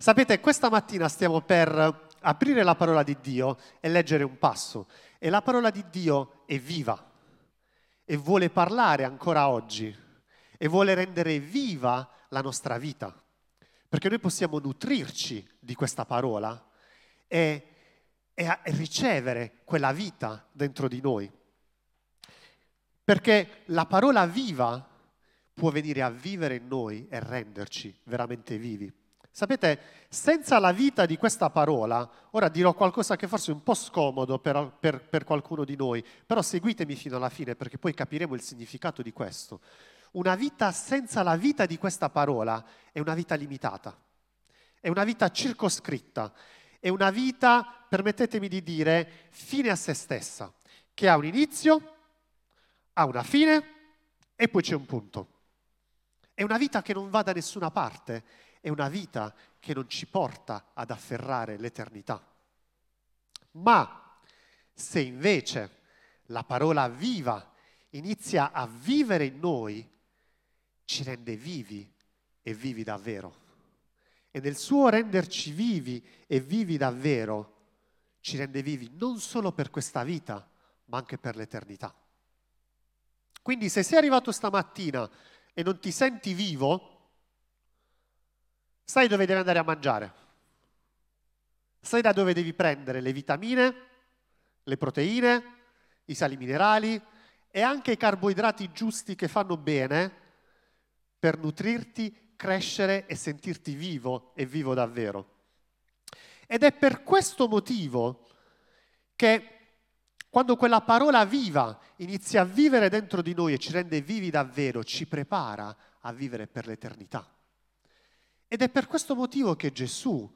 Sapete, questa mattina stiamo per aprire la parola di Dio e leggere un passo. E la parola di Dio è viva e vuole parlare ancora oggi e vuole rendere viva la nostra vita. Perché noi possiamo nutrirci di questa parola e ricevere quella vita dentro di noi. Perché la parola viva può venire a vivere in noi e renderci veramente vivi. Sapete, senza la vita di questa parola, ora dirò qualcosa che forse è un po' scomodo per qualcuno di noi, però seguitemi fino alla fine perché poi capiremo il significato di questo. Una vita senza la vita di questa parola è una vita limitata, è una vita circoscritta, è una vita, permettetemi di dire, fine a se stessa, che ha un inizio, ha una fine e poi c'è un punto. È una vita che non va da nessuna parte, è una vita che non ci porta ad afferrare l'eternità. Ma se invece la parola viva inizia a vivere in noi, ci rende vivi e vivi davvero. E nel suo renderci vivi e vivi davvero, ci rende vivi non solo per questa vita, ma anche per l'eternità. Quindi se sei arrivato stamattina e non ti senti vivo, sai dove devi andare a mangiare. Sai da dove devi prendere le vitamine, le proteine, i sali minerali e anche i carboidrati giusti che fanno bene per nutrirti, crescere e sentirti vivo e vivo davvero. Ed è per questo motivo che quando quella parola viva inizia a vivere dentro di noi e ci rende vivi davvero, ci prepara a vivere per l'eternità. Ed è per questo motivo che Gesù,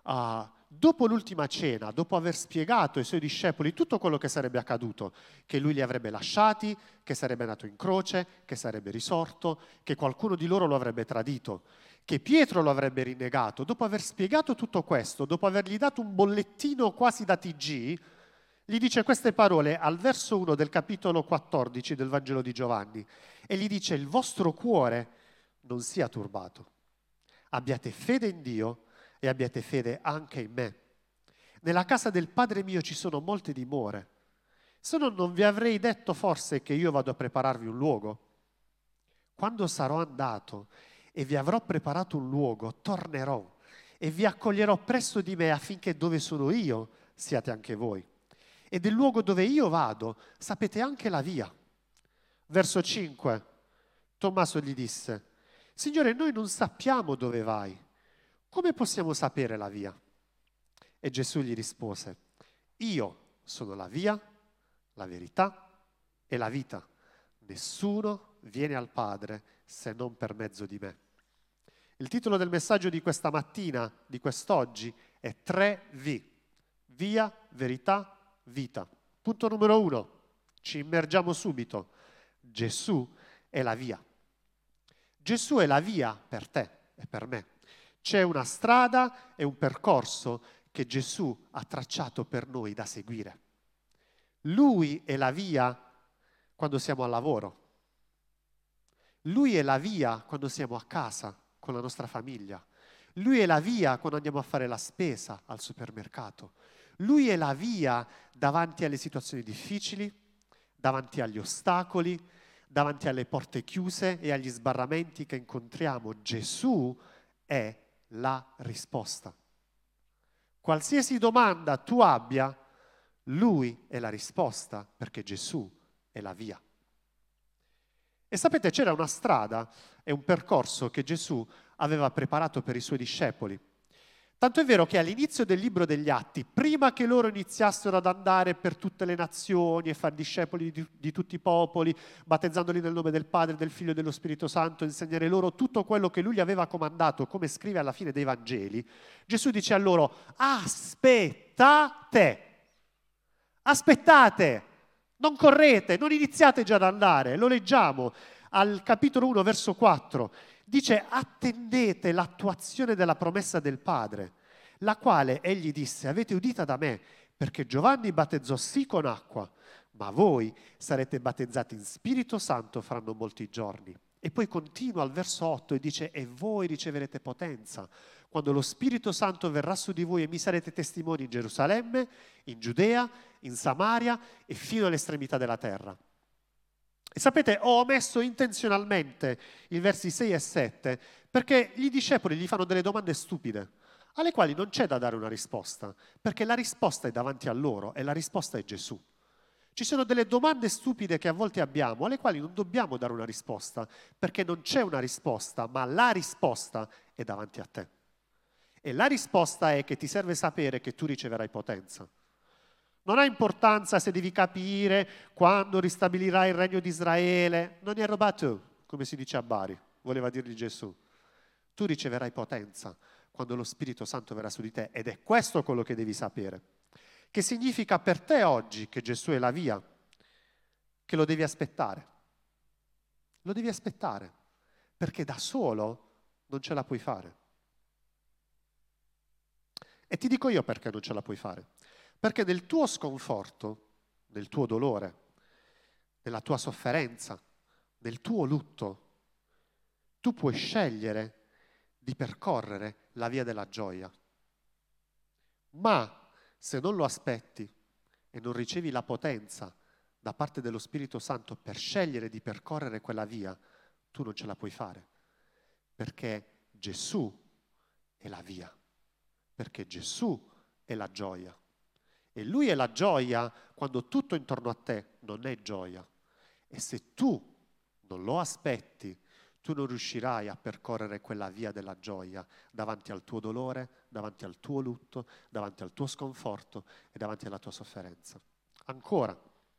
dopo l'ultima cena, dopo aver spiegato ai suoi discepoli tutto quello che sarebbe accaduto, che lui li avrebbe lasciati, che sarebbe andato in croce, che sarebbe risorto, che qualcuno di loro lo avrebbe tradito, che Pietro lo avrebbe rinnegato, dopo aver spiegato tutto questo, dopo avergli dato un bollettino quasi da TG, gli dice queste parole al verso 1 del capitolo 14 del Vangelo di Giovanni e gli dice: il vostro cuore non sia turbato, abbiate fede in Dio e abbiate fede anche in me. Nella casa del Padre mio ci sono molte dimore, se no non vi avrei detto forse che io vado a prepararvi un luogo. Quando sarò andato e vi avrò preparato un luogo, tornerò e vi accoglierò presso di me affinché dove sono io siate anche voi. E del luogo dove io vado sapete anche la via. Verso 5, Tommaso gli disse: Signore, noi non sappiamo dove vai. Come possiamo sapere la via? E Gesù gli rispose: io sono la via, la verità e la vita. Nessuno viene al Padre se non per mezzo di me. Il titolo del messaggio di questa mattina, di quest'oggi, è 3V. Via, verità, vita. Punto numero 1. Ci immergiamo subito. Gesù è la via. Gesù è la via per te e per me. C'è una strada e un percorso che Gesù ha tracciato per noi da seguire. Lui è la via quando siamo al lavoro. Lui è la via quando siamo a casa con la nostra famiglia. Lui è la via quando andiamo a fare la spesa al supermercato. Lui è la via davanti alle situazioni difficili, davanti agli ostacoli, davanti alle porte chiuse e agli sbarramenti che incontriamo. Gesù è la risposta. Qualsiasi domanda tu abbia, Lui è la risposta, perché Gesù è la via. E sapete, c'era una strada e un percorso che Gesù aveva preparato per i suoi discepoli. Tanto è vero che all'inizio del libro degli Atti, prima che loro iniziassero ad andare per tutte le nazioni e fare discepoli di tutti i popoli, battezzandoli nel nome del Padre, del Figlio e dello Spirito Santo, insegnare loro tutto quello che Lui gli aveva comandato, come scrive alla fine dei Vangeli, Gesù dice a loro: aspettate, non correte, non iniziate già ad andare. Lo leggiamo al capitolo 1, verso 4. Dice: attendete l'attuazione della promessa del Padre, la quale egli disse: avete udita da me, perché Giovanni battezzò sì con acqua, ma voi sarete battezzati in Spirito Santo fra non molti giorni. E poi continua al verso 8 e dice: e voi riceverete potenza quando lo Spirito Santo verrà su di voi e mi sarete testimoni in Gerusalemme, in Giudea, in Samaria e fino all'estremità della terra. E sapete, ho omesso intenzionalmente i versi 6 e 7 perché i discepoli gli fanno delle domande stupide, alle quali non c'è da dare una risposta, perché la risposta è davanti a loro e la risposta è Gesù. Ci sono delle domande stupide che a volte abbiamo, alle quali non dobbiamo dare una risposta, perché non c'è una risposta, ma la risposta è davanti a te. E la risposta è che ti serve sapere che tu riceverai potenza. Non ha importanza se devi capire quando ristabilirà il regno di Israele. Non è roba tu, come si dice a Bari, voleva dirgli Gesù. Tu riceverai potenza quando lo Spirito Santo verrà su di te, ed è questo quello che devi sapere. Che significa per te oggi che Gesù è la via, che lo devi aspettare. Lo devi aspettare, perché da solo non ce la puoi fare. E ti dico io perché non ce la puoi fare. Perché nel tuo sconforto, nel tuo dolore, nella tua sofferenza, nel tuo lutto, tu puoi scegliere di percorrere la via della gioia. Ma se non lo aspetti e non ricevi la potenza da parte dello Spirito Santo per scegliere di percorrere quella via, tu non ce la puoi fare. Perché Gesù è la via. Perché Gesù è la gioia. E Lui è la gioia quando tutto intorno a te non è gioia. E se tu non lo aspetti, tu non riuscirai a percorrere quella via della gioia davanti al tuo dolore, davanti al tuo lutto, davanti al tuo sconforto e davanti alla tua sofferenza. Ancora,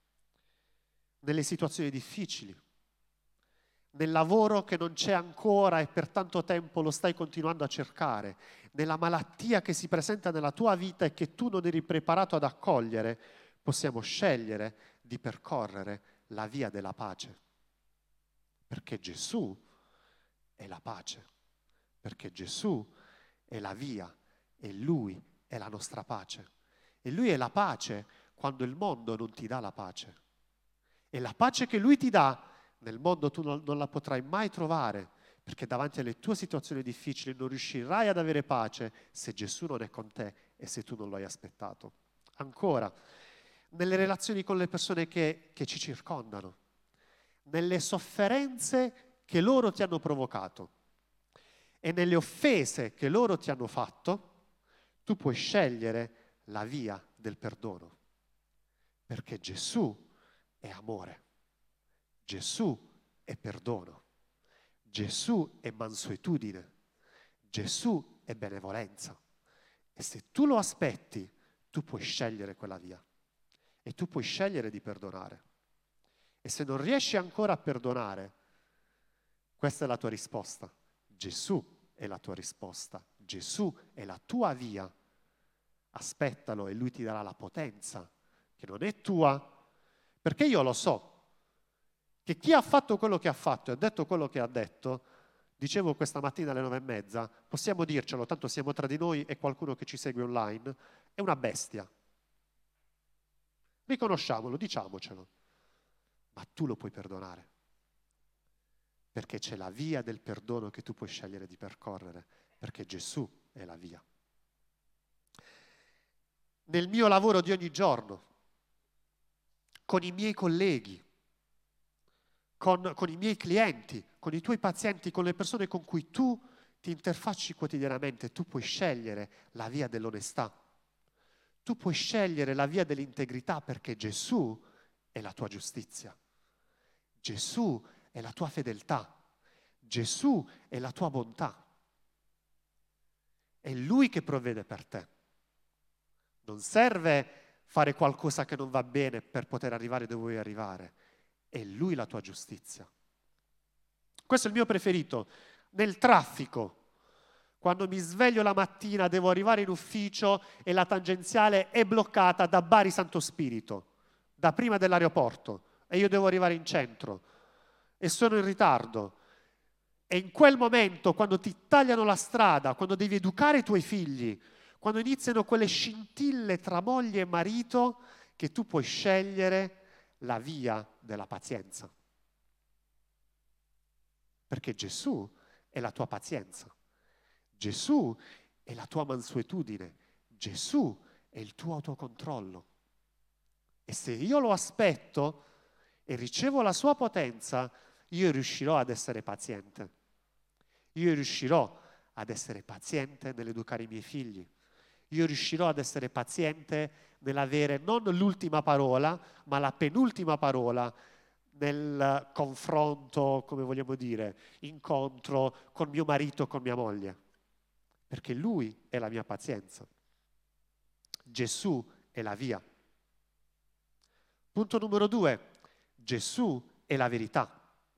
nelle situazioni difficili, nel lavoro che non c'è ancora e per tanto tempo lo stai continuando a cercare, nella malattia che si presenta nella tua vita e che tu non eri preparato ad accogliere, possiamo scegliere di percorrere la via della pace. Perché Gesù è la pace, perché Gesù è la via e Lui è la nostra pace. E Lui è la pace quando il mondo non ti dà la pace. E la pace che Lui ti dà nel mondo tu non la potrai mai trovare, perché davanti alle tue situazioni difficili non riuscirai ad avere pace se Gesù non è con te e se tu non lo hai aspettato. Ancora, nelle relazioni con le persone che ci circondano, nelle sofferenze che loro ti hanno provocato e nelle offese che loro ti hanno fatto, tu puoi scegliere la via del perdono, perché Gesù è amore. Gesù è perdono, Gesù è mansuetudine, Gesù è benevolenza. E se tu lo aspetti, tu puoi scegliere quella via e tu puoi scegliere di perdonare. E se non riesci ancora a perdonare, questa è la tua risposta. Gesù è la tua risposta, Gesù è la tua via. Aspettalo e Lui ti darà la potenza, che non è tua, perché io lo so che chi ha fatto quello che ha fatto e ha detto quello che ha detto, dicevo questa mattina alle 9:30, possiamo dircelo, tanto siamo tra di noi e qualcuno che ci segue online, è una bestia. Riconosciamolo, diciamocelo. Ma tu lo puoi perdonare, perché c'è la via del perdono che tu puoi scegliere di percorrere, perché Gesù è la via. Nel mio lavoro di ogni giorno, con i miei colleghi, con i miei clienti, con i tuoi pazienti, con le persone con cui tu ti interfacci quotidianamente, tu puoi scegliere la via dell'onestà. Tu puoi scegliere la via dell'integrità perché Gesù è la tua giustizia. Gesù è la tua fedeltà. Gesù è la tua bontà. È Lui che provvede per te. Non serve fare qualcosa che non va bene per poter arrivare dove vuoi arrivare. È Lui la tua giustizia. Questo è il mio preferito. Nel traffico, quando mi sveglio la mattina, devo arrivare in ufficio e la tangenziale è bloccata da Bari Santo Spirito, da prima dell'aeroporto, e io devo arrivare in centro e sono in ritardo. E in quel momento, quando ti tagliano la strada, quando devi educare i tuoi figli, quando iniziano quelle scintille tra moglie e marito, che tu puoi scegliere la via della pazienza. Perché Gesù è la tua pazienza. Gesù è la tua mansuetudine, Gesù è il tuo autocontrollo. E se io lo aspetto e ricevo la sua potenza, io riuscirò ad essere paziente. Io riuscirò ad essere paziente nell'educare i miei figli. Io riuscirò ad essere paziente nell'avere non l'ultima parola, ma la penultima parola nel confronto, come vogliamo dire, incontro con mio marito, con mia moglie. Perché Lui è la mia pazienza. Gesù è la via. Punto numero 2. Gesù è la verità.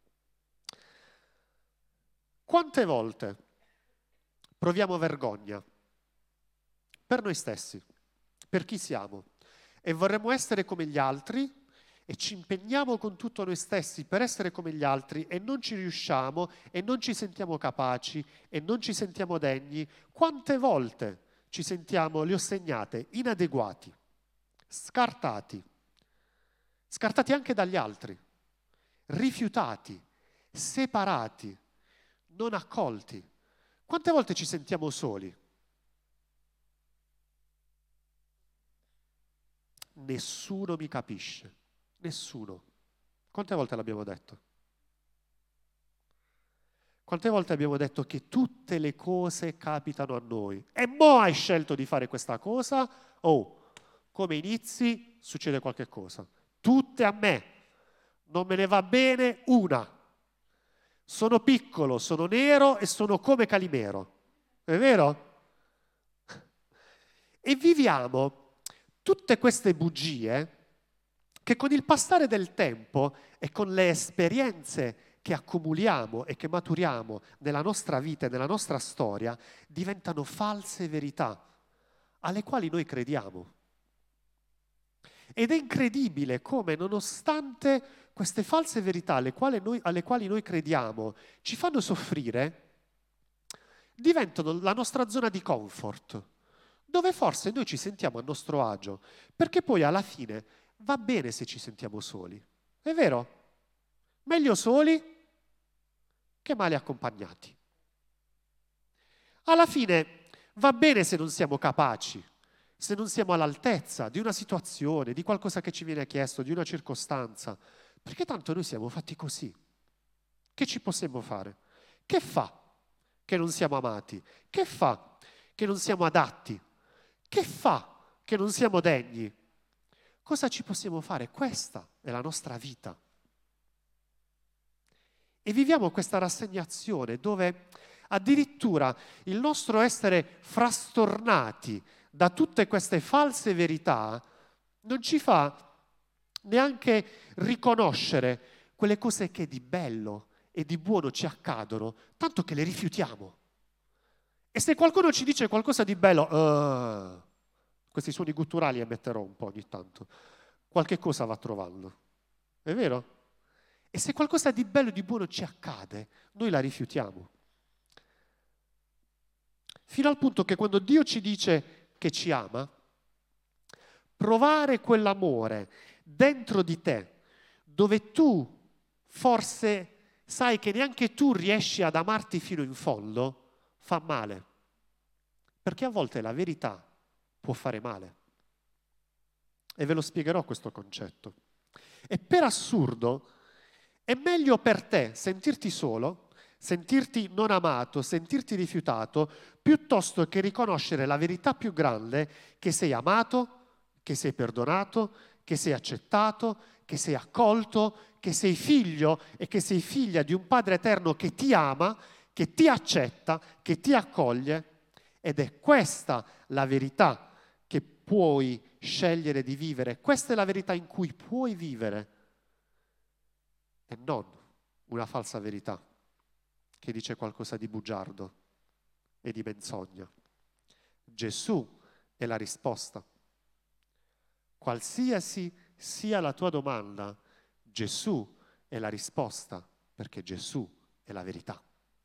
Quante volte proviamo vergogna per noi stessi, per chi siamo, e vorremmo essere come gli altri e ci impegniamo con tutto noi stessi per essere come gli altri e non ci riusciamo e non ci sentiamo capaci e non ci sentiamo degni? Quante volte ci sentiamo, le ho segnate, inadeguati, scartati anche dagli altri, rifiutati, separati, non accolti. Quante volte ci sentiamo soli? Nessuno mi capisce, nessuno. Quante volte l'abbiamo detto? Quante volte abbiamo detto che tutte le cose capitano a noi? E mo' hai scelto di fare questa cosa? Oh, come inizi succede qualche cosa. Tutte a me. Non me ne va bene una. Sono piccolo, sono nero e sono come Calimero. È vero? E viviamo tutte queste bugie che con il passare del tempo e con le esperienze che accumuliamo e che maturiamo nella nostra vita e nella nostra storia diventano false verità alle quali noi crediamo. Ed è incredibile come, nonostante queste false verità alle quali noi crediamo ci fanno soffrire, diventano la nostra zona di comfort, dove forse noi ci sentiamo a nostro agio, perché poi alla fine va bene se ci sentiamo soli. È vero? Meglio soli che male accompagnati. Alla fine va bene se non siamo capaci, se non siamo all'altezza di una situazione, di qualcosa che ci viene chiesto, di una circostanza, perché tanto noi siamo fatti così. Che ci possiamo fare? Che fa che non siamo amati? Che fa che non siamo adatti? Che fa che non siamo degni? Cosa ci possiamo fare? Questa è la nostra vita. E viviamo questa rassegnazione dove addirittura il nostro essere frastornati da tutte queste false verità non ci fa neanche riconoscere quelle cose che di bello e di buono ci accadono, tanto che le rifiutiamo. E se qualcuno ci dice qualcosa di bello, questi suoni gutturali emetterò un po' ogni tanto, qualche cosa va trovando. È vero? E se qualcosa di bello e di buono ci accade, noi la rifiutiamo. Fino al punto che quando Dio ci dice che ci ama, provare quell'amore dentro di te, dove tu forse sai che neanche tu riesci ad amarti fino in fondo, fa male. Perché a volte la verità può fare male. E ve lo spiegherò questo concetto. E per assurdo, è meglio per te sentirti solo, sentirti non amato, sentirti rifiutato, piuttosto che riconoscere la verità più grande che sei amato, che sei perdonato, che sei accettato, che sei accolto, che sei figlio e che sei figlia di un Padre eterno che ti ama, che ti accetta, che ti accoglie. Ed è questa la verità che puoi scegliere di vivere. Questa è la verità in cui puoi vivere. E non una falsa verità che dice qualcosa di bugiardo e di menzogna. Gesù è la risposta. Qualsiasi sia la tua domanda, Gesù è la risposta, perché Gesù è la verità.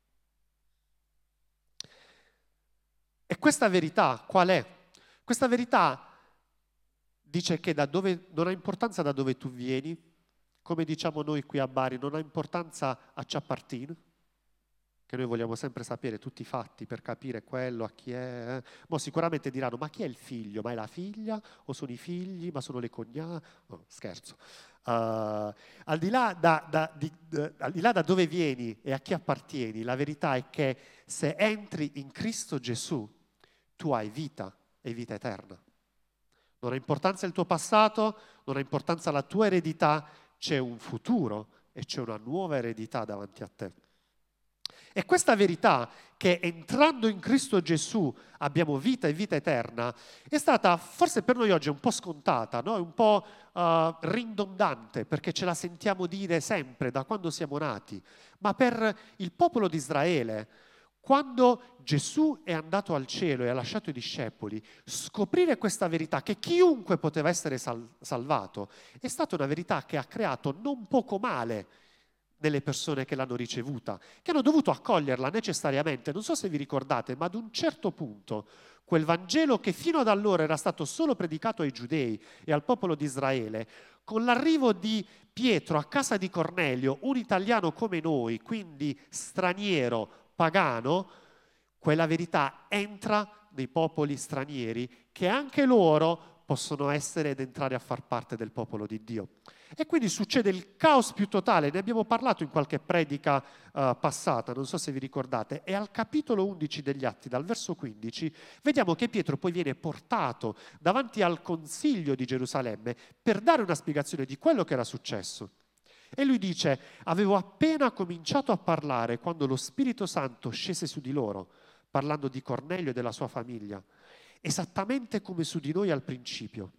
E questa verità qual è? Questa verità dice che non ha importanza da dove tu vieni, come diciamo noi qui a Bari, non ha importanza a Ciappartin, che noi vogliamo sempre sapere tutti i fatti per capire quello, a chi è. Mo sicuramente diranno, ma chi è il figlio? Ma è la figlia? O sono i figli? Ma sono le cognate? No, scherzo. Al di là al di là da dove vieni e a chi appartieni, la verità è che se entri in Cristo Gesù, tu hai vita e vita eterna. Non ha importanza il tuo passato, non ha importanza la tua eredità, c'è un futuro e c'è una nuova eredità davanti a te. E questa verità, che entrando in Cristo Gesù abbiamo vita e vita eterna, è stata forse per noi oggi un po' scontata, no? È un po' ridondante, perché ce la sentiamo dire sempre da quando siamo nati. Ma per il popolo di Israele, quando Gesù è andato al cielo e ha lasciato i discepoli, scoprire questa verità, che chiunque poteva essere salvato, è stata una verità che ha creato non poco male nelle persone che l'hanno ricevuta, che hanno dovuto accoglierla necessariamente. Non so se vi ricordate, ma ad un certo punto quel Vangelo che fino ad allora era stato solo predicato ai giudei e al popolo di Israele, con l'arrivo di Pietro a casa di Cornelio, un italiano come noi, quindi straniero, pagano, quella verità entra nei popoli stranieri che anche loro possono essere ed entrare a far parte del popolo di Dio. E quindi succede il caos più totale, ne abbiamo parlato in qualche predica passata, non so se vi ricordate, e al capitolo 11 degli Atti, dal verso 15, vediamo che Pietro poi viene portato davanti al Consiglio di Gerusalemme per dare una spiegazione di quello che era successo. E lui dice, avevo appena cominciato a parlare quando lo Spirito Santo scese su di loro, parlando di Cornelio e della sua famiglia, esattamente come su di noi al principio.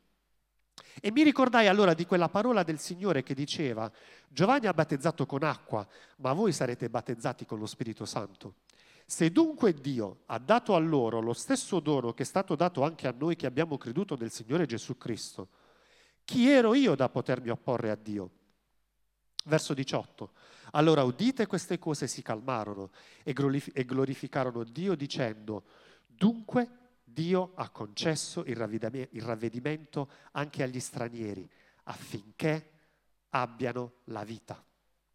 E mi ricordai allora di quella parola del Signore che diceva, Giovanni ha battezzato con acqua, ma voi sarete battezzati con lo Spirito Santo. Se dunque Dio ha dato a loro lo stesso dono che è stato dato anche a noi che abbiamo creduto nel Signore Gesù Cristo, chi ero io da potermi opporre a Dio? Verso 18. Allora udite queste cose si calmarono e glorificarono Dio dicendo, dunque Dio ha concesso il ravvedimento anche agli stranieri affinché abbiano la vita.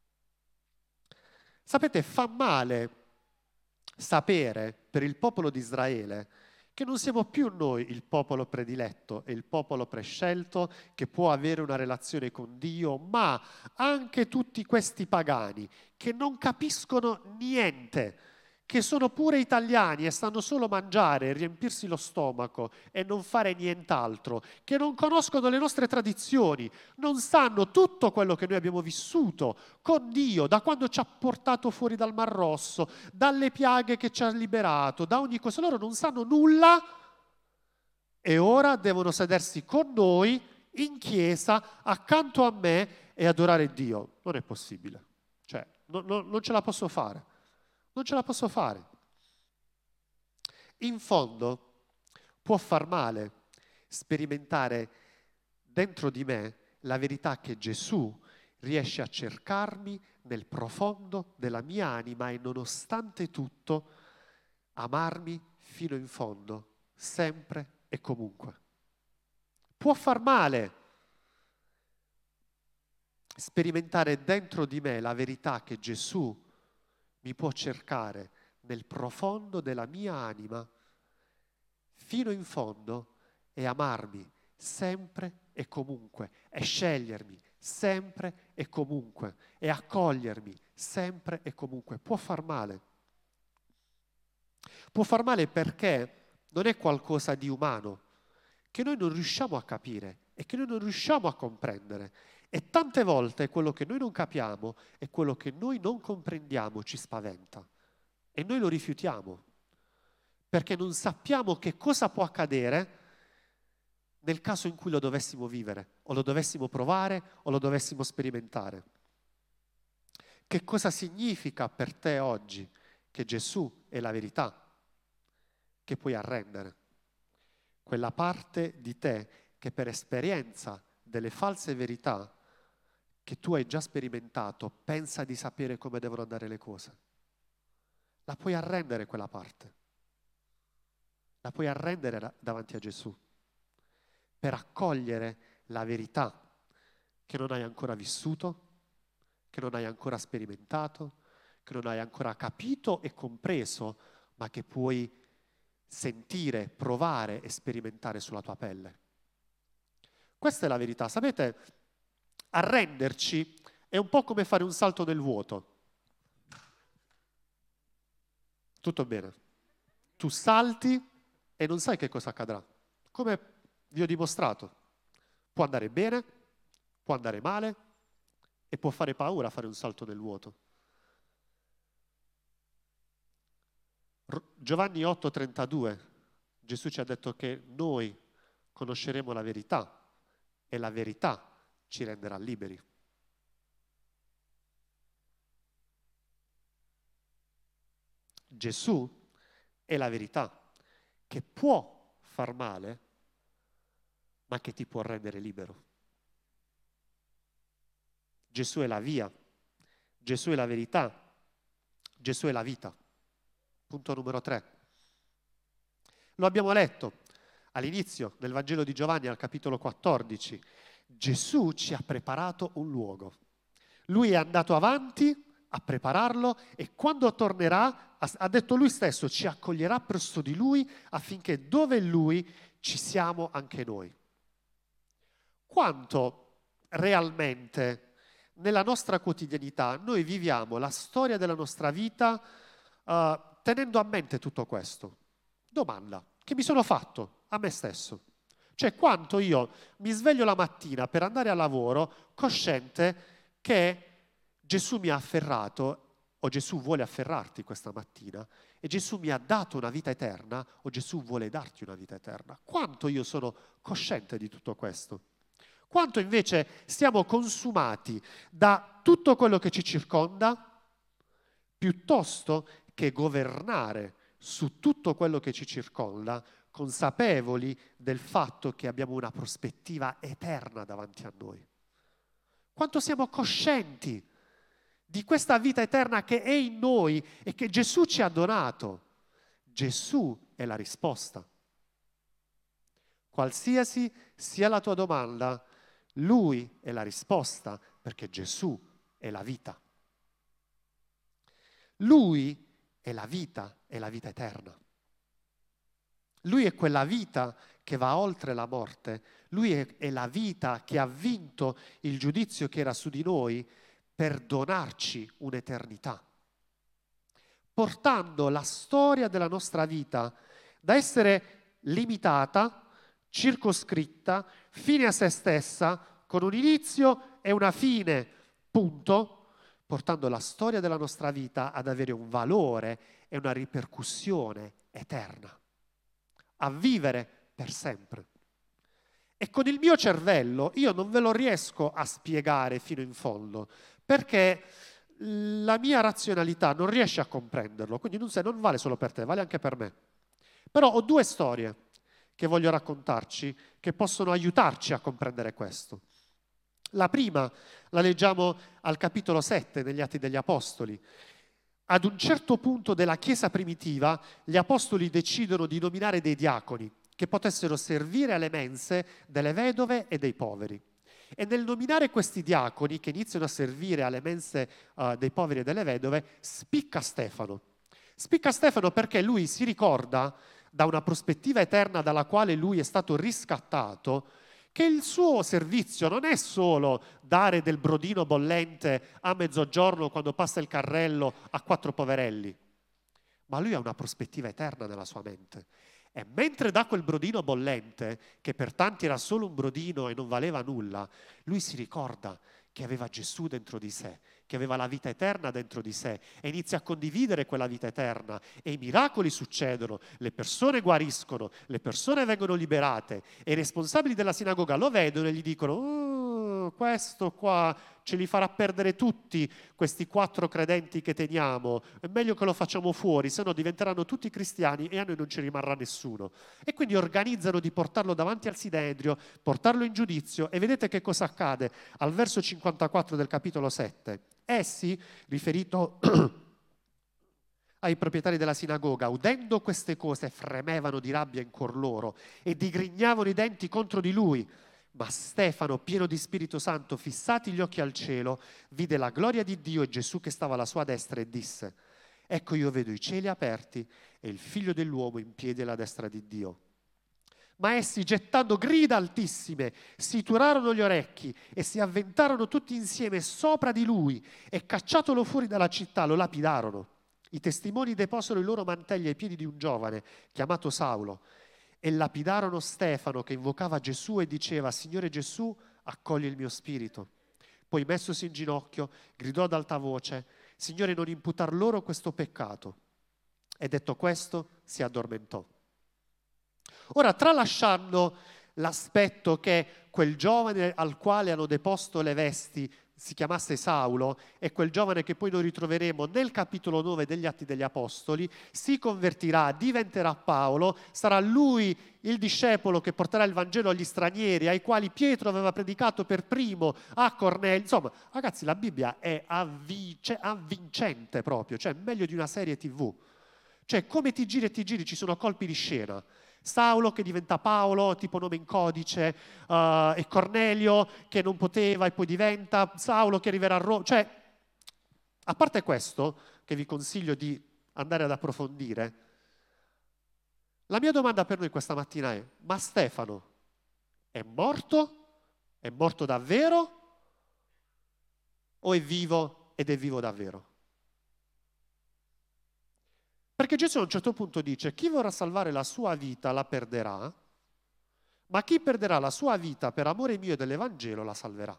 Sapete, fa male sapere per il popolo di Israele che non siamo più noi il popolo prediletto e il popolo prescelto che può avere una relazione con Dio, ma anche tutti questi pagani che non capiscono niente, che sono pure italiani e sanno solo mangiare, riempirsi lo stomaco e non fare nient'altro, che non conoscono le nostre tradizioni, non sanno tutto quello che noi abbiamo vissuto con Dio, da quando ci ha portato fuori dal Mar Rosso, dalle piaghe che ci ha liberato, da ogni cosa. Loro non sanno nulla e ora devono sedersi con noi in chiesa, accanto a me e adorare Dio. Non è possibile. Cioè, non ce la posso fare. Non ce la posso fare. In fondo può far male sperimentare dentro di me la verità che Gesù riesce a cercarmi nel profondo della mia anima e nonostante tutto amarmi fino in fondo, sempre e comunque. Può far male sperimentare dentro di me la verità che Gesù mi può cercare nel profondo della mia anima fino in fondo e amarmi sempre e comunque e scegliermi sempre e comunque e accogliermi sempre e comunque. Può far male. Può far male perché non è qualcosa di umano che noi non riusciamo a capire e che noi non riusciamo a comprendere. E tante volte quello che noi non capiamo e quello che noi non comprendiamo ci spaventa e noi lo rifiutiamo perché non sappiamo che cosa può accadere nel caso in cui lo dovessimo vivere o lo dovessimo provare o lo dovessimo sperimentare. Che cosa significa per te oggi che Gesù è la verità che puoi arrendere? Quella parte di te che per esperienza delle false verità che tu hai già sperimentato, pensa di sapere come devono andare le cose. La puoi arrendere quella parte. La puoi arrendere davanti a Gesù per accogliere la verità che non hai ancora vissuto, che non hai ancora sperimentato, che non hai ancora capito e compreso, ma che puoi sentire, provare e sperimentare sulla tua pelle. Questa è la verità. Sapete, arrenderci è un po' come fare un salto nel vuoto. Tutto bene. Tu salti e non sai che cosa accadrà. Come vi ho dimostrato. Può andare bene, può andare male e può fare paura fare un salto nel vuoto. Giovanni 8,32, Gesù ci ha detto che noi conosceremo la verità e la verità ci renderà liberi. Gesù è la verità che può far male, ma che ti può rendere libero. Gesù è la via, Gesù è la verità, Gesù è la vita. Punto numero 3. Lo abbiamo letto all'inizio del Vangelo di Giovanni, al capitolo 14. Gesù ci ha preparato un luogo. Lui è andato avanti a prepararlo e quando tornerà, ha detto lui stesso, ci accoglierà presso di lui affinché dove è lui ci siamo anche noi. Quanto realmente nella nostra quotidianità noi viviamo la storia della nostra vita tenendo a mente tutto questo? Domanda che mi sono fatto a me stesso. Cioè quanto io mi sveglio la mattina per andare a lavoro cosciente che Gesù mi ha afferrato o Gesù vuole afferrarti questa mattina e Gesù mi ha dato una vita eterna o Gesù vuole darti una vita eterna. Quanto io sono cosciente di tutto questo? Quanto invece siamo consumati da tutto quello che ci circonda piuttosto che governare su tutto quello che ci circonda, consapevoli del fatto che abbiamo una prospettiva eterna davanti a noi. Quanto siamo coscienti di questa vita eterna che è in noi e che Gesù ci ha donato. Gesù è la risposta. Qualsiasi sia la tua domanda, Lui è la risposta perché Gesù è la vita. Lui è la vita eterna. Lui è quella vita che va oltre la morte. Lui è la vita che ha vinto il giudizio che era su di noi per donarci un'eternità. Portando la storia della nostra vita da essere limitata, circoscritta, fine a se stessa, con un inizio e una fine, punto, portando la storia della nostra vita ad avere un valore e una ripercussione eterna, a vivere per sempre. E con il mio cervello io non ve lo riesco a spiegare fino in fondo, perché la mia razionalità non riesce a comprenderlo, quindi non vale solo per te, vale anche per me. Però ho due storie che voglio raccontarci che possono aiutarci a comprendere questo. La prima la leggiamo al capitolo 7 degli Atti degli Apostoli. Ad un certo punto della Chiesa primitiva, gli Apostoli decidono di nominare dei diaconi che potessero servire alle mense delle vedove e dei poveri. E nel nominare questi diaconi che iniziano a servire alle mense dei poveri e delle vedove, spicca Stefano. Spicca Stefano perché lui si ricorda, da una prospettiva eterna dalla quale lui è stato riscattato, che il suo servizio non è solo dare del brodino bollente a mezzogiorno quando passa il carrello a 4 poverelli, ma lui ha una prospettiva eterna nella sua mente. E mentre dà quel brodino bollente, che per tanti era solo un brodino e non valeva nulla, lui si ricorda che aveva Gesù dentro di sé, che aveva la vita eterna dentro di sé e inizia a condividere quella vita eterna e i miracoli succedono, le persone guariscono, le persone vengono liberate e i responsabili della sinagoga lo vedono e gli dicono questo qua ce li farà perdere tutti questi 4 credenti che teniamo, è meglio che lo facciamo fuori, se no diventeranno tutti cristiani e a noi non ci rimarrà nessuno. E quindi organizzano di portarlo davanti al Sinedrio, portarlo in giudizio e vedete che cosa accade al verso 54 del capitolo 7. Essi, riferito ai proprietari della sinagoga, udendo queste cose, fremevano di rabbia in cuor loro e digrignavano i denti contro di lui. Ma Stefano, pieno di Spirito Santo, fissati gli occhi al cielo, vide la gloria di Dio e Gesù che stava alla sua destra e disse: ecco, io vedo i cieli aperti e il Figlio dell'uomo in piedi alla destra di Dio. Ma essi, gettando grida altissime, si turarono gli orecchi e si avventarono tutti insieme sopra di lui e, cacciatolo fuori dalla città, lo lapidarono. I testimoni deposero i loro mantelli ai piedi di un giovane chiamato Saulo e lapidarono Stefano, che invocava Gesù e diceva: Signore Gesù, accogli il mio spirito. Poi, messosi in ginocchio, gridò ad alta voce: Signore, non imputar loro questo peccato. E detto questo, si addormentò. Ora, tralasciando l'aspetto che quel giovane al quale hanno deposto le vesti si chiamasse Saulo, e quel giovane che poi noi ritroveremo nel capitolo 9 degli Atti degli Apostoli, si convertirà, diventerà Paolo, sarà lui il discepolo che porterà il Vangelo agli stranieri, ai quali Pietro aveva predicato per primo a Cornelio. Insomma, ragazzi, la Bibbia è avvincente proprio, cioè meglio di una serie TV. Cioè, come ti giri ci sono colpi di scena. Saulo che diventa Paolo, tipo nome in codice, e Cornelio che non poteva e poi diventa Saulo che arriverà a Roma. Cioè, a parte questo, che vi consiglio di andare ad approfondire, la mia domanda per noi questa mattina è: ma Stefano è morto? È morto davvero? O è vivo ed è vivo davvero? Perché Gesù a un certo punto dice: chi vorrà salvare la sua vita la perderà, ma chi perderà la sua vita per amore mio e dell'Evangelo la salverà.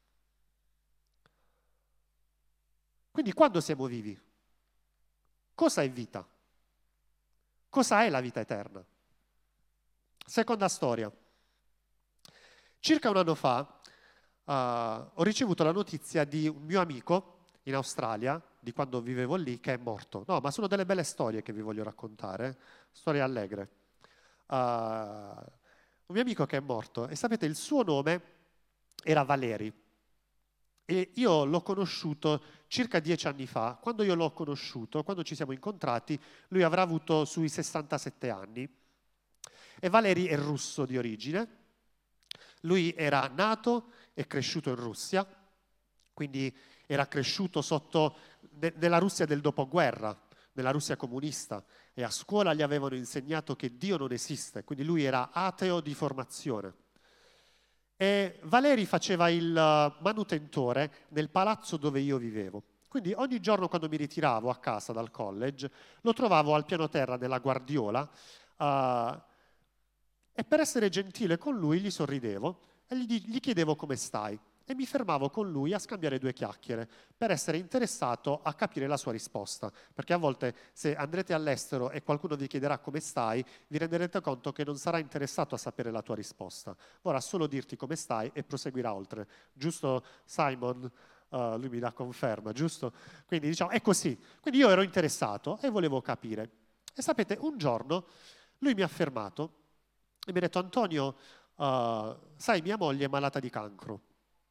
Quindi quando siamo vivi, cosa è vita? Cosa è la vita eterna? Seconda storia. Circa un anno fa ho ricevuto la notizia di un mio amico in Australia, di quando vivevo lì, che è morto. No, ma sono delle belle storie che vi voglio raccontare, storie allegre. Un mio amico che è morto, e sapete, il suo nome era Valeri. E io l'ho conosciuto circa 10 anni fa. Quando io l'ho conosciuto, quando ci siamo incontrati, lui avrà avuto sui 67 anni. E Valeri è russo di origine. Lui era nato e cresciuto in Russia, quindi era cresciuto nella Russia del dopoguerra, nella Russia comunista, e a scuola gli avevano insegnato che Dio non esiste, quindi lui era ateo di formazione. E Valeri faceva il manutentore nel palazzo dove io vivevo. Quindi ogni giorno quando mi ritiravo a casa dal college, lo trovavo al piano terra nella guardiola, e per essere gentile con lui gli sorridevo e gli chiedevo come stai. E mi fermavo con lui a scambiare due chiacchiere per essere interessato a capire la sua risposta. Perché a volte se andrete all'estero e qualcuno vi chiederà come stai, vi renderete conto che non sarà interessato a sapere la tua risposta. Vorrà solo dirti come stai e proseguirà oltre. Giusto, Simon? Lui mi dà conferma, giusto? Quindi diciamo, è così. Quindi io ero interessato e volevo capire. E sapete, un giorno lui mi ha fermato e mi ha detto: Antonio, sai, mia moglie è malata di cancro.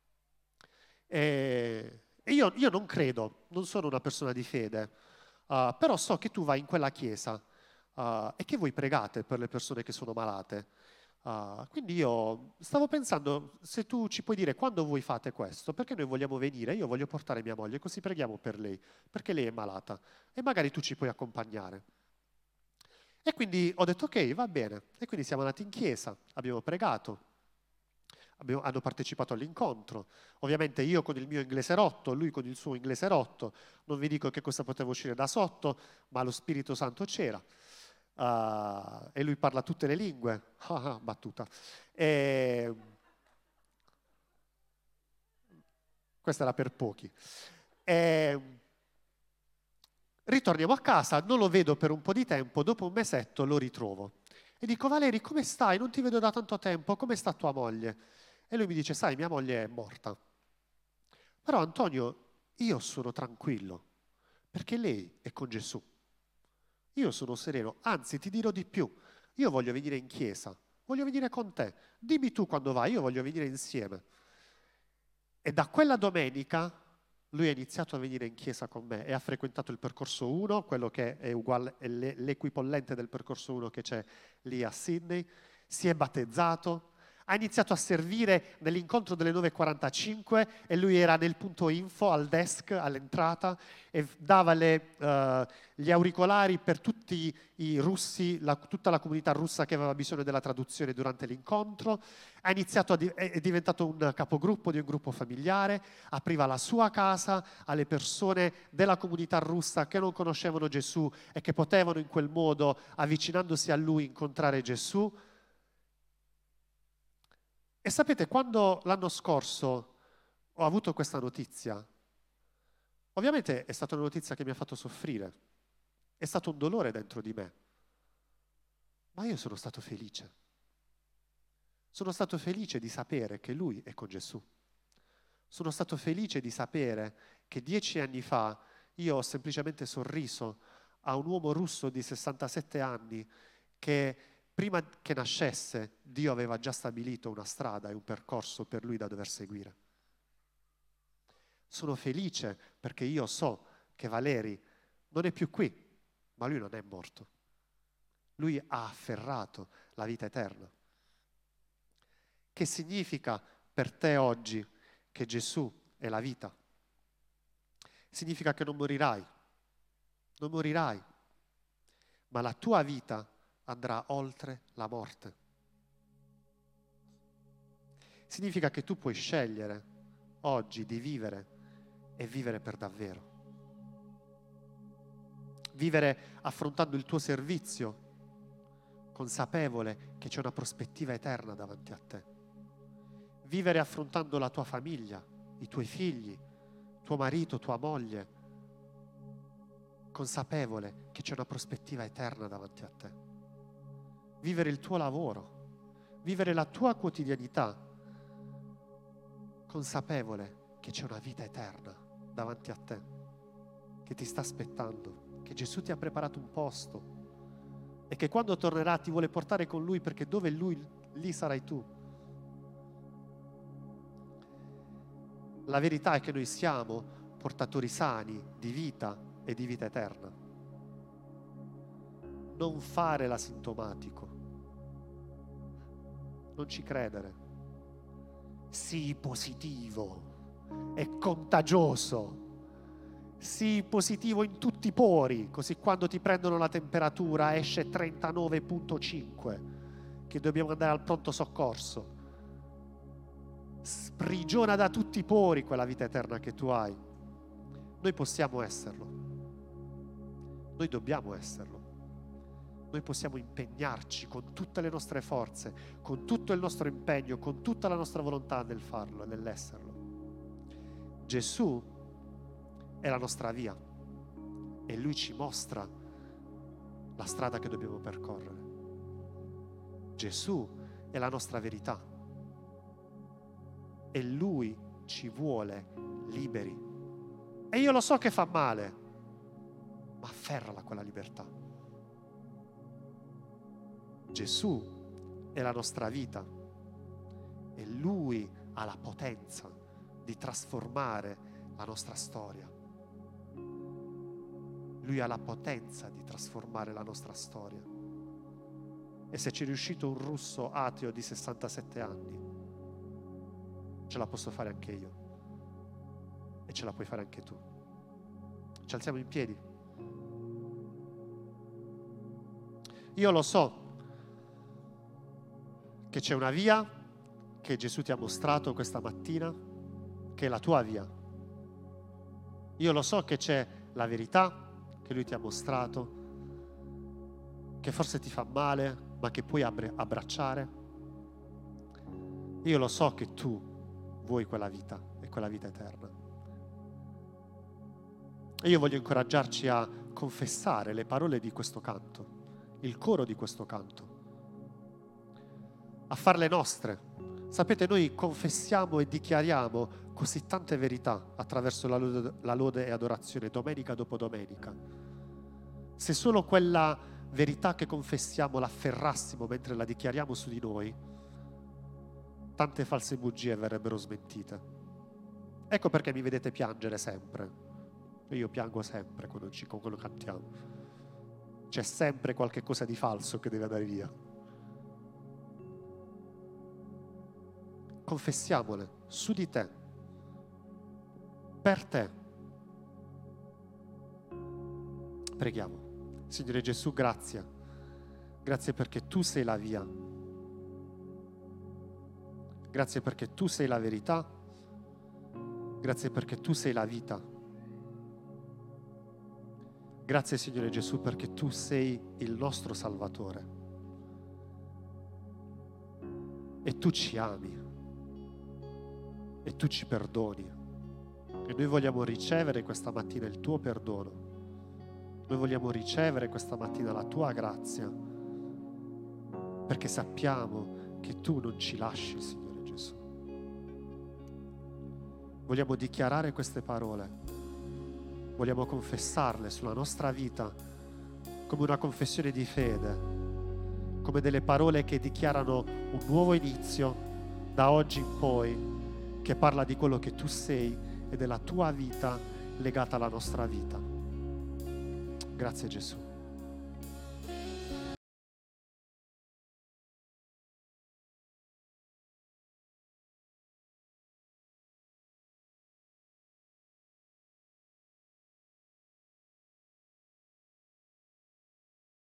E io non credo, non sono una persona di fede, però so che tu vai in quella chiesa e che voi pregate per le persone che sono malate. Quindi io stavo pensando se tu ci puoi dire quando voi fate questo, perché noi vogliamo venire, io voglio portare mia moglie, così preghiamo per lei, perché lei è malata e magari tu ci puoi accompagnare. E quindi ho detto ok, va bene. E quindi siamo andati in chiesa, abbiamo pregato. Hanno partecipato all'incontro. Ovviamente io con il mio inglese rotto, lui con il suo inglese rotto. Non vi dico che cosa poteva uscire da sotto, ma lo Spirito Santo c'era. E lui parla tutte le lingue. Battuta. Questa era per pochi. Ritorniamo a casa, non lo vedo per un po' di tempo, dopo un mesetto lo ritrovo. E dico: Valeri, come stai? Non ti vedo da tanto tempo, come sta tua moglie? E lui mi dice: sai, mia moglie è morta. Però Antonio, io sono tranquillo, perché lei è con Gesù. Io sono sereno, anzi ti dirò di più, io voglio venire in chiesa, voglio venire con te. Dimmi tu quando vai, io voglio venire insieme. E da quella domenica lui ha iniziato a venire in chiesa con me e ha frequentato il percorso 1, quello che è uguale, è l'equipollente del percorso 1 che c'è lì a Sydney, si è battezzato, Ha iniziato a servire nell'incontro delle 9:45 e lui era nel punto info, al desk, all'entrata, e dava gli auricolari per tutti i russi, tutta la comunità russa che aveva bisogno della traduzione durante l'incontro. È diventato un capogruppo di un gruppo familiare, apriva la sua casa alle persone della comunità russa che non conoscevano Gesù e che potevano in quel modo, avvicinandosi a lui, incontrare Gesù. E sapete, quando l'anno scorso ho avuto questa notizia, ovviamente è stata una notizia che mi ha fatto soffrire, è stato un dolore dentro di me, ma io sono stato felice. Sono stato felice di sapere che lui è con Gesù. Sono stato felice di sapere che 10 anni fa io ho semplicemente sorriso a un uomo russo di 67 anni che prima che nascesse Dio aveva già stabilito una strada e un percorso per lui da dover seguire. Sono felice perché io so che Valeri non è più qui, ma lui non è morto. Lui ha afferrato la vita eterna. Che significa per te oggi che Gesù è la vita? Significa che non morirai, ma la tua vita andrà oltre la morte. Significa che tu puoi scegliere oggi di vivere e vivere per davvero. Vivere affrontando il tuo servizio, consapevole che c'è una prospettiva eterna davanti a te. Vivere affrontando la tua famiglia, i tuoi figli, tuo marito, tua moglie, consapevole che c'è una prospettiva eterna davanti a te. Vivere il tuo lavoro, vivere la tua quotidianità, consapevole che c'è una vita eterna davanti a te, che ti sta aspettando, che Gesù ti ha preparato un posto e che quando tornerà ti vuole portare con Lui, perché dove è Lui, lì sarai tu. La verità è che noi siamo portatori sani di vita e di vita eterna. Non fare l'asintomatico. Non ci credere. Sii positivo, è contagioso. Sii positivo in tutti i pori, così quando ti prendono la temperatura esce 39,5, che dobbiamo andare al pronto soccorso. Sprigiona da tutti i pori quella vita eterna che tu hai. Noi possiamo esserlo. Noi dobbiamo esserlo. Noi possiamo impegnarci con tutte le nostre forze, con tutto il nostro impegno, con tutta la nostra volontà nel farlo e nell'esserlo. Gesù è la nostra via e Lui ci mostra la strada che dobbiamo percorrere. Gesù è la nostra verità e Lui ci vuole liberi. E io lo so che fa male, ma afferrala quella libertà. Gesù è la nostra vita e Lui ha la potenza di trasformare la nostra storia. Lui ha la potenza di trasformare la nostra storia. E se ci è riuscito un russo ateo di 67 anni, ce la posso fare anche io. E ce la puoi fare anche tu. Ci alziamo in piedi. Io lo so che c'è una via che Gesù ti ha mostrato questa mattina, che è la tua via. Io lo so che c'è la verità che Lui ti ha mostrato, che forse ti fa male, ma che puoi abbracciare. Io lo so che tu vuoi quella vita e quella vita eterna. E io voglio incoraggiarci a confessare le parole di questo canto, il coro di questo canto, a farle nostre. Sapete, noi confessiamo e dichiariamo così tante verità attraverso la lode e adorazione, domenica dopo domenica. Se solo quella verità che confessiamo la afferrassimo mentre la dichiariamo su di noi, tante false bugie verrebbero smentite. Ecco perché mi vedete piangere sempre. Io piango sempre quando cantiamo. C'è sempre qualche cosa di falso che deve andare via. confessiamole su di te, per te. Preghiamo. Signore Gesù, grazie. Grazie perché tu sei la via. Grazie perché tu sei la verità. Grazie perché tu sei la vita. Grazie Signore Gesù perché tu sei il nostro Salvatore. E tu ci ami. E tu ci perdoni. E noi vogliamo ricevere questa mattina il tuo perdono. Noi vogliamo ricevere questa mattina la tua grazia, perché sappiamo che tu non ci lasci, Signore Gesù. Vogliamo dichiarare queste parole. Vogliamo confessarle sulla nostra vita come una confessione di fede, come delle parole che dichiarano un nuovo inizio da oggi in poi, che parla di quello che tu sei e della tua vita legata alla nostra vita. Grazie Gesù.